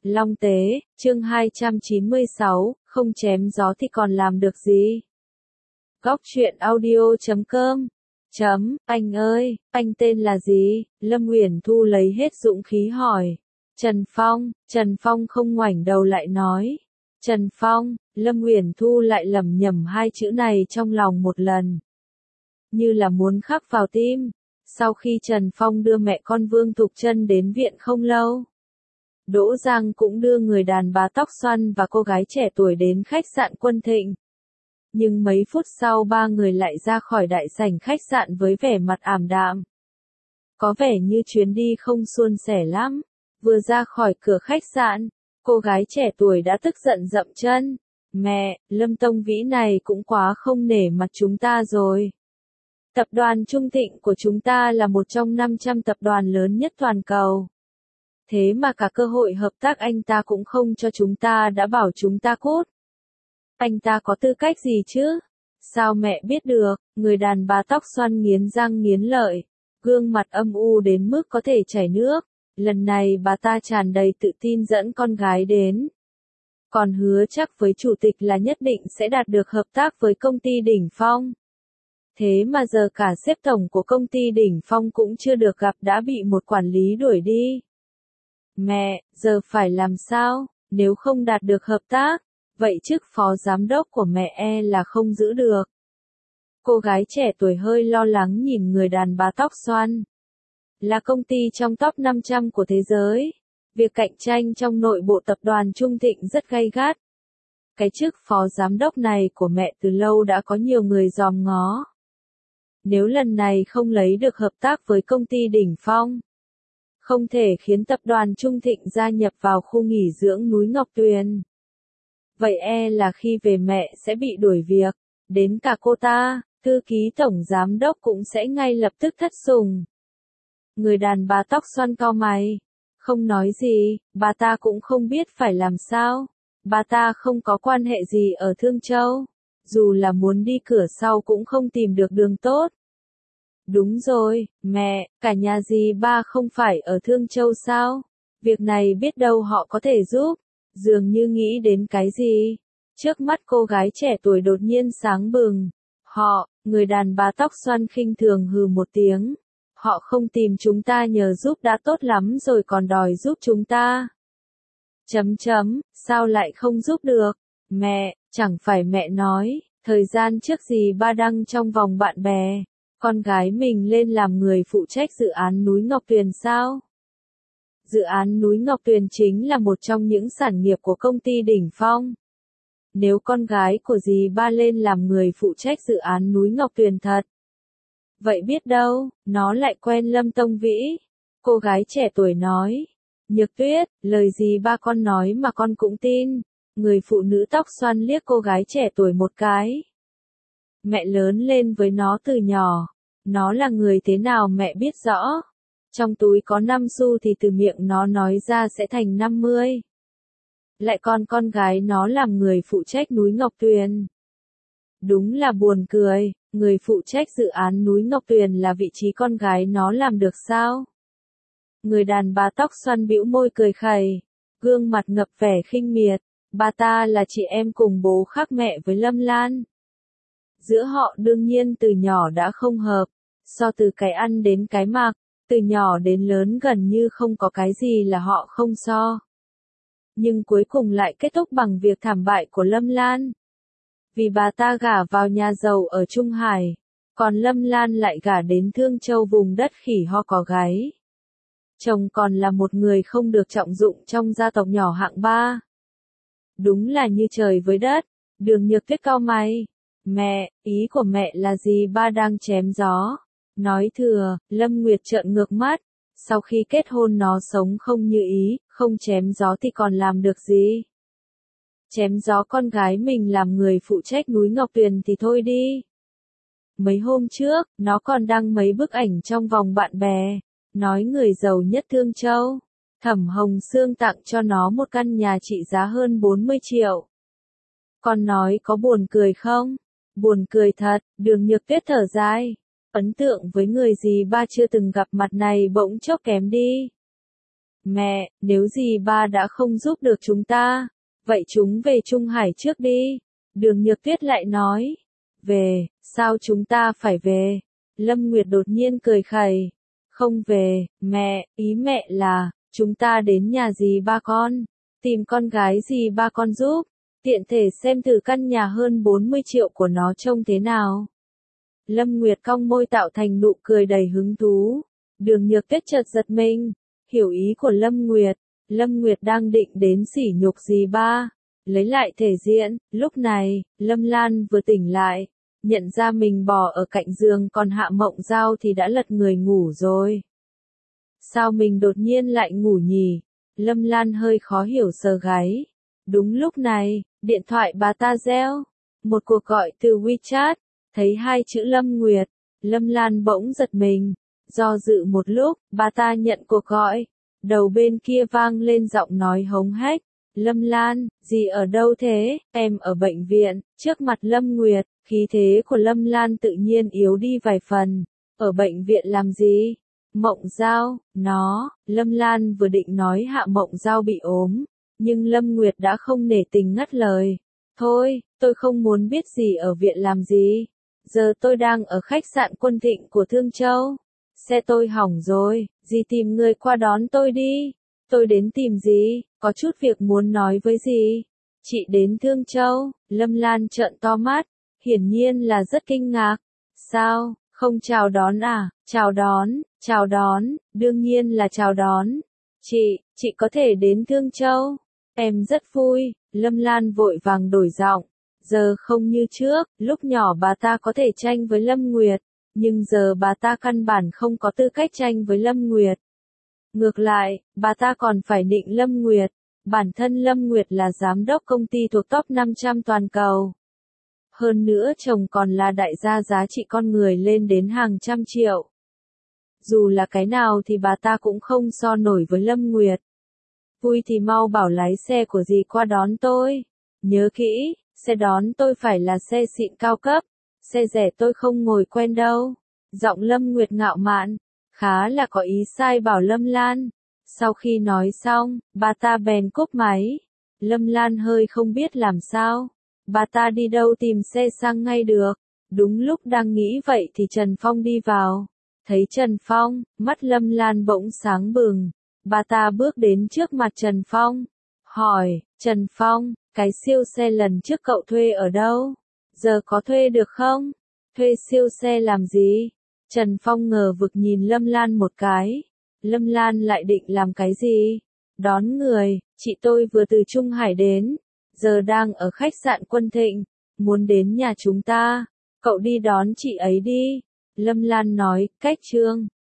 Long Tế, chương 296, không chém gió thì còn làm được gì? Góc truyện audio.com Anh ơi, anh tên là gì? Lâm Uyển Thu lấy hết dũng khí hỏi. Trần Phong không ngoảnh đầu lại nói. Trần Phong, Lâm Uyển Thu lại lẩm nhẩm hai chữ này trong lòng một lần. Như là muốn khắc vào tim. Sau khi Trần Phong đưa mẹ con Vương Thục Trân đến viện không lâu, Đỗ Giang cũng đưa người đàn bà tóc xoăn và cô gái trẻ tuổi đến khách sạn Quân Thịnh. Nhưng mấy phút sau ba người lại ra khỏi đại sảnh khách sạn với vẻ mặt ảm đạm. Có vẻ như chuyến đi không suôn sẻ lắm. Vừa ra khỏi cửa khách sạn, cô gái trẻ tuổi đã tức giận dậm chân. Mẹ, Lâm Tông Vĩ này cũng quá không nể mặt chúng ta rồi. Tập đoàn Trung Thịnh của chúng ta là một trong 500 tập đoàn lớn nhất toàn cầu. Thế mà cả cơ hội hợp tác anh ta cũng không cho chúng ta, đã bảo chúng ta cút. Anh ta có tư cách gì chứ? Sao mẹ biết được? Người đàn bà tóc xoăn nghiến răng nghiến lợi, gương mặt âm u đến mức có thể chảy nước. Lần này bà ta tràn đầy tự tin dẫn con gái đến. Còn hứa chắc với chủ tịch là nhất định sẽ đạt được hợp tác với công ty Đỉnh Phong. Thế mà giờ cả sếp tổng của công ty Đỉnh Phong cũng chưa được gặp đã bị một quản lý đuổi đi. Mẹ, giờ phải làm sao? Nếu không đạt được hợp tác, vậy chức phó giám đốc của mẹ là không giữ được. Cô gái trẻ tuổi hơi lo lắng nhìn người đàn bà tóc xoăn. Là công ty trong top 500 của thế giới. Việc cạnh tranh trong nội bộ tập đoàn Trung Thịnh rất gay gắt. Cái chức phó giám đốc này của mẹ từ lâu đã có nhiều người dòm ngó. Nếu lần này không lấy được hợp tác với công ty Đỉnh Phong, không thể khiến tập đoàn Trung Thịnh gia nhập vào khu nghỉ dưỡng núi Ngọc Tuyền. Vậy là khi về mẹ sẽ bị đuổi việc, đến cả cô ta, thư ký tổng giám đốc cũng sẽ ngay lập tức thất sủng. Người đàn bà tóc xoăn cau mày, không nói gì, bà ta cũng không biết phải làm sao. Bà ta không có quan hệ gì ở Thương Châu, dù là muốn đi cửa sau cũng không tìm được đường tốt. Đúng rồi, mẹ, cả nhà dì ba không phải ở Thương Châu sao? Việc này biết đâu họ có thể giúp. Dường như nghĩ đến cái gì. Trước mắt cô gái trẻ tuổi đột nhiên sáng bừng. Người đàn bà tóc xoăn khinh thường hừ một tiếng. Họ không tìm chúng ta nhờ giúp đã tốt lắm rồi còn đòi giúp chúng ta. Sao lại không giúp được? Mẹ, chẳng phải mẹ nói, thời gian trước dì ba đăng trong vòng bạn bè, con gái mình lên làm người phụ trách dự án núi Ngọc Tuyền sao? Dự án núi Ngọc Tuyền chính là một trong những sản nghiệp của công ty Đỉnh Phong. Nếu con gái của dì ba lên làm người phụ trách dự án núi Ngọc Tuyền thật, vậy biết đâu, nó lại quen Lâm Tông Vĩ. Cô gái trẻ tuổi nói. Nhược Tuyết, lời dì ba con nói mà con cũng tin. Người phụ nữ tóc xoăn liếc cô gái trẻ tuổi một cái. Mẹ lớn lên với nó từ nhỏ. Nó là người thế nào mẹ biết rõ. Trong túi có 5 xu thì từ miệng nó nói ra sẽ thành 50. Lại còn con gái nó làm người phụ trách núi Ngọc Tuyền. Đúng là buồn cười, người phụ trách dự án núi Ngọc Tuyền là vị trí con gái nó làm được sao? Người đàn bà tóc xoăn bĩu môi cười khẩy, gương mặt ngập vẻ khinh miệt. Bà ta là chị em cùng bố khác mẹ với Lâm Lan. Giữa họ đương nhiên từ nhỏ đã không hợp, so từ cái ăn đến cái mặc, từ nhỏ đến lớn gần như không có cái gì là họ không so. Nhưng cuối cùng lại kết thúc bằng việc thảm bại của Lâm Lan. Vì bà ta gả vào nhà giàu ở Trung Hải, còn Lâm Lan lại gả đến Thương Châu vùng đất khỉ ho có gáy. Chồng còn là một người không được trọng dụng trong gia tộc nhỏ hạng 3. Đúng là như trời với đất. Đường Nhược Tuyết cau mày. Mẹ, ý của mẹ là gì ba đang chém gió? Nói thừa, Lâm Nguyệt trợn ngược mắt. Sau khi kết hôn nó sống không như ý, không chém gió thì còn làm được gì? Chém gió con gái mình làm người phụ trách núi Ngọc Tuyền thì thôi đi. Mấy hôm trước, nó còn đăng mấy bức ảnh trong vòng bạn bè. Nói người giàu nhất Thương Châu. Thẩm Hồng Sương tặng cho nó một căn nhà trị giá hơn 40 triệu. Con nói có buồn cười không? Buồn cười thật, Đường Nhược Tuyết thở dài. Ấn tượng với người dì ba chưa từng gặp mặt này bỗng chốc kém đi. Mẹ, nếu dì ba đã không giúp được chúng ta, vậy chúng về Trung Hải trước đi. Đường Nhược Tuyết lại nói. Về, sao chúng ta phải về? Lâm Nguyệt đột nhiên cười khẩy. Không về, mẹ, ý mẹ là, chúng ta đến nhà dì ba con, tìm con gái dì ba con giúp, tiện thể xem thử căn nhà hơn 40 triệu của nó trông thế nào. Lâm Nguyệt cong môi tạo thành nụ cười đầy hứng thú. Đường Nhược Tuyết chợt giật mình, hiểu ý của Lâm Nguyệt. Lâm Nguyệt đang định đến sỉ nhục dì ba, lấy lại thể diện. Lúc này, Lâm Lan vừa tỉnh lại, nhận ra mình bò ở cạnh giường còn Hạ Mộng Giao thì đã lật người ngủ rồi. Sao mình đột nhiên lại ngủ nhỉ? Lâm Lan hơi khó hiểu sờ gáy. Đúng lúc này, điện thoại bà ta reo. Một cuộc gọi từ WeChat. Thấy hai chữ Lâm Nguyệt, Lâm Lan bỗng giật mình. Do dự một lúc, bà ta nhận cuộc gọi. Đầu bên kia vang lên giọng nói hống hách. Lâm Lan, dì ở đâu thế? Em ở bệnh viện. Trước mặt Lâm Nguyệt, khí thế của Lâm Lan tự nhiên yếu đi vài phần. Ở bệnh viện làm gì? Mộng Giao, Lâm Lan vừa định nói Hạ Mộng Giao bị ốm, nhưng Lâm Nguyệt đã không nể tình ngắt lời. Thôi, tôi không muốn biết gì ở viện làm gì. Giờ tôi đang ở khách sạn Quân Thịnh của Thương Châu. Xe tôi hỏng rồi, dì tìm người qua đón tôi đi. Tôi đến tìm dì, có chút việc muốn nói với dì. Chị đến Thương Châu, Lâm Lan trợn to mắt, hiển nhiên là rất kinh ngạc. Sao, không chào đón à? Chào đón, đương nhiên là chào đón. Chị có thể đến Thương Châu. Em rất vui, Lâm Lan vội vàng đổi giọng. Giờ không như trước, lúc nhỏ bà ta có thể tranh với Lâm Nguyệt, nhưng giờ bà ta căn bản không có tư cách tranh với Lâm Nguyệt. Ngược lại, bà ta còn phải định Lâm Nguyệt. Bản thân Lâm Nguyệt là giám đốc công ty thuộc top 500 toàn cầu. Hơn nữa chồng còn là đại gia giá trị con người lên đến hàng trăm triệu. Dù là cái nào thì bà ta cũng không so nổi với Lâm Nguyệt. Vui thì mau bảo lái xe của dì qua đón tôi. Nhớ kỹ, xe đón tôi phải là xe xịn cao cấp. Xe rẻ tôi không ngồi quen đâu. Giọng Lâm Nguyệt ngạo mạn, khá là có ý sai bảo Lâm Lan. Sau khi nói xong, bà ta bèn cúp máy. Lâm Lan hơi không biết làm sao. Bà ta đi đâu tìm xe sang ngay được. Đúng lúc đang nghĩ vậy thì Trần Phong đi vào. Thấy Trần Phong, mắt Lâm Lan bỗng sáng bừng. Bà ta bước đến trước mặt Trần Phong. Hỏi, Trần Phong, cái siêu xe lần trước cậu thuê ở đâu? Giờ có thuê được không? Thuê siêu xe làm gì? Trần Phong ngờ vực nhìn Lâm Lan một cái. Lâm Lan lại định làm cái gì? Đón người, chị tôi vừa từ Trung Hải đến. Giờ đang ở khách sạn Quân Thịnh. Muốn đến nhà chúng ta. Cậu đi đón chị ấy đi. Lâm Lan nói, cách Trương.